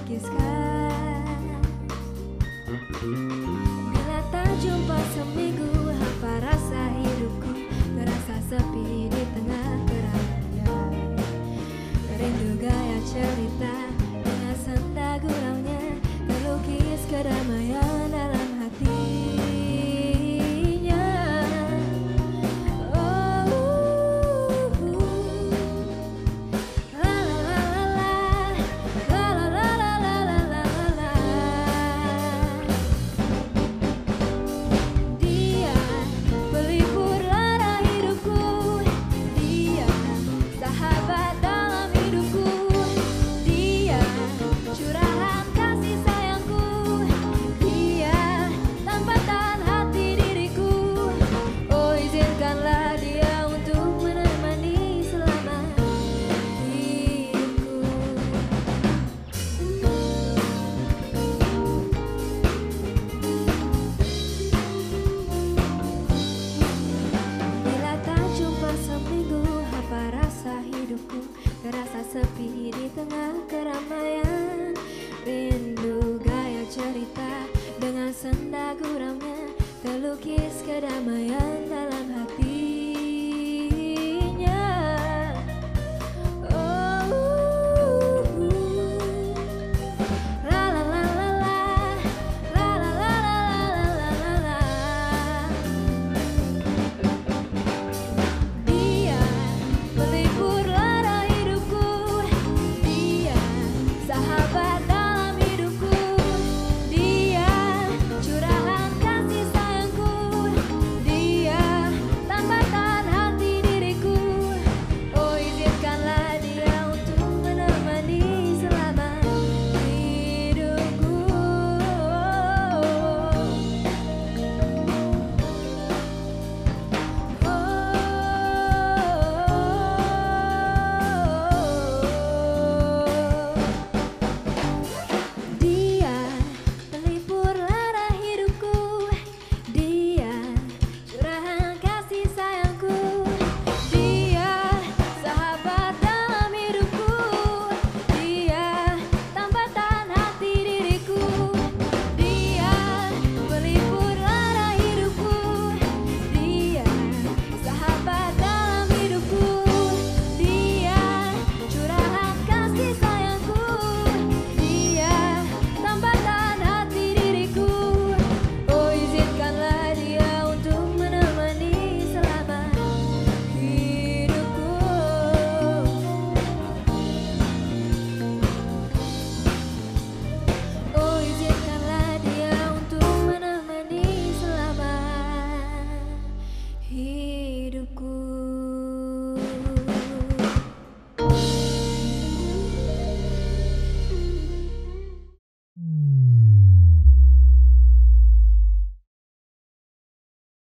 lukiskan. Bila tak jumpa seminggu, apa rasa hidupku terasa sepi di tengah keramaian. Rindu gaya cerita dengan senda guraunya, terlukis kedamaian dalam hatinya. Terasa sepi di tengah keramaian. Rindu gaya cerita dengan senda guraunya, terlukis kedamaian dalam hatinya. La la la la la, la la la la la la la. Dia pelipur sahabat dalam hidupku, dia curahan kasih sayangku, dia tambatan hati diriku. Oh, izinkanlah dia untuk menemani selama hidupku. Hidupku.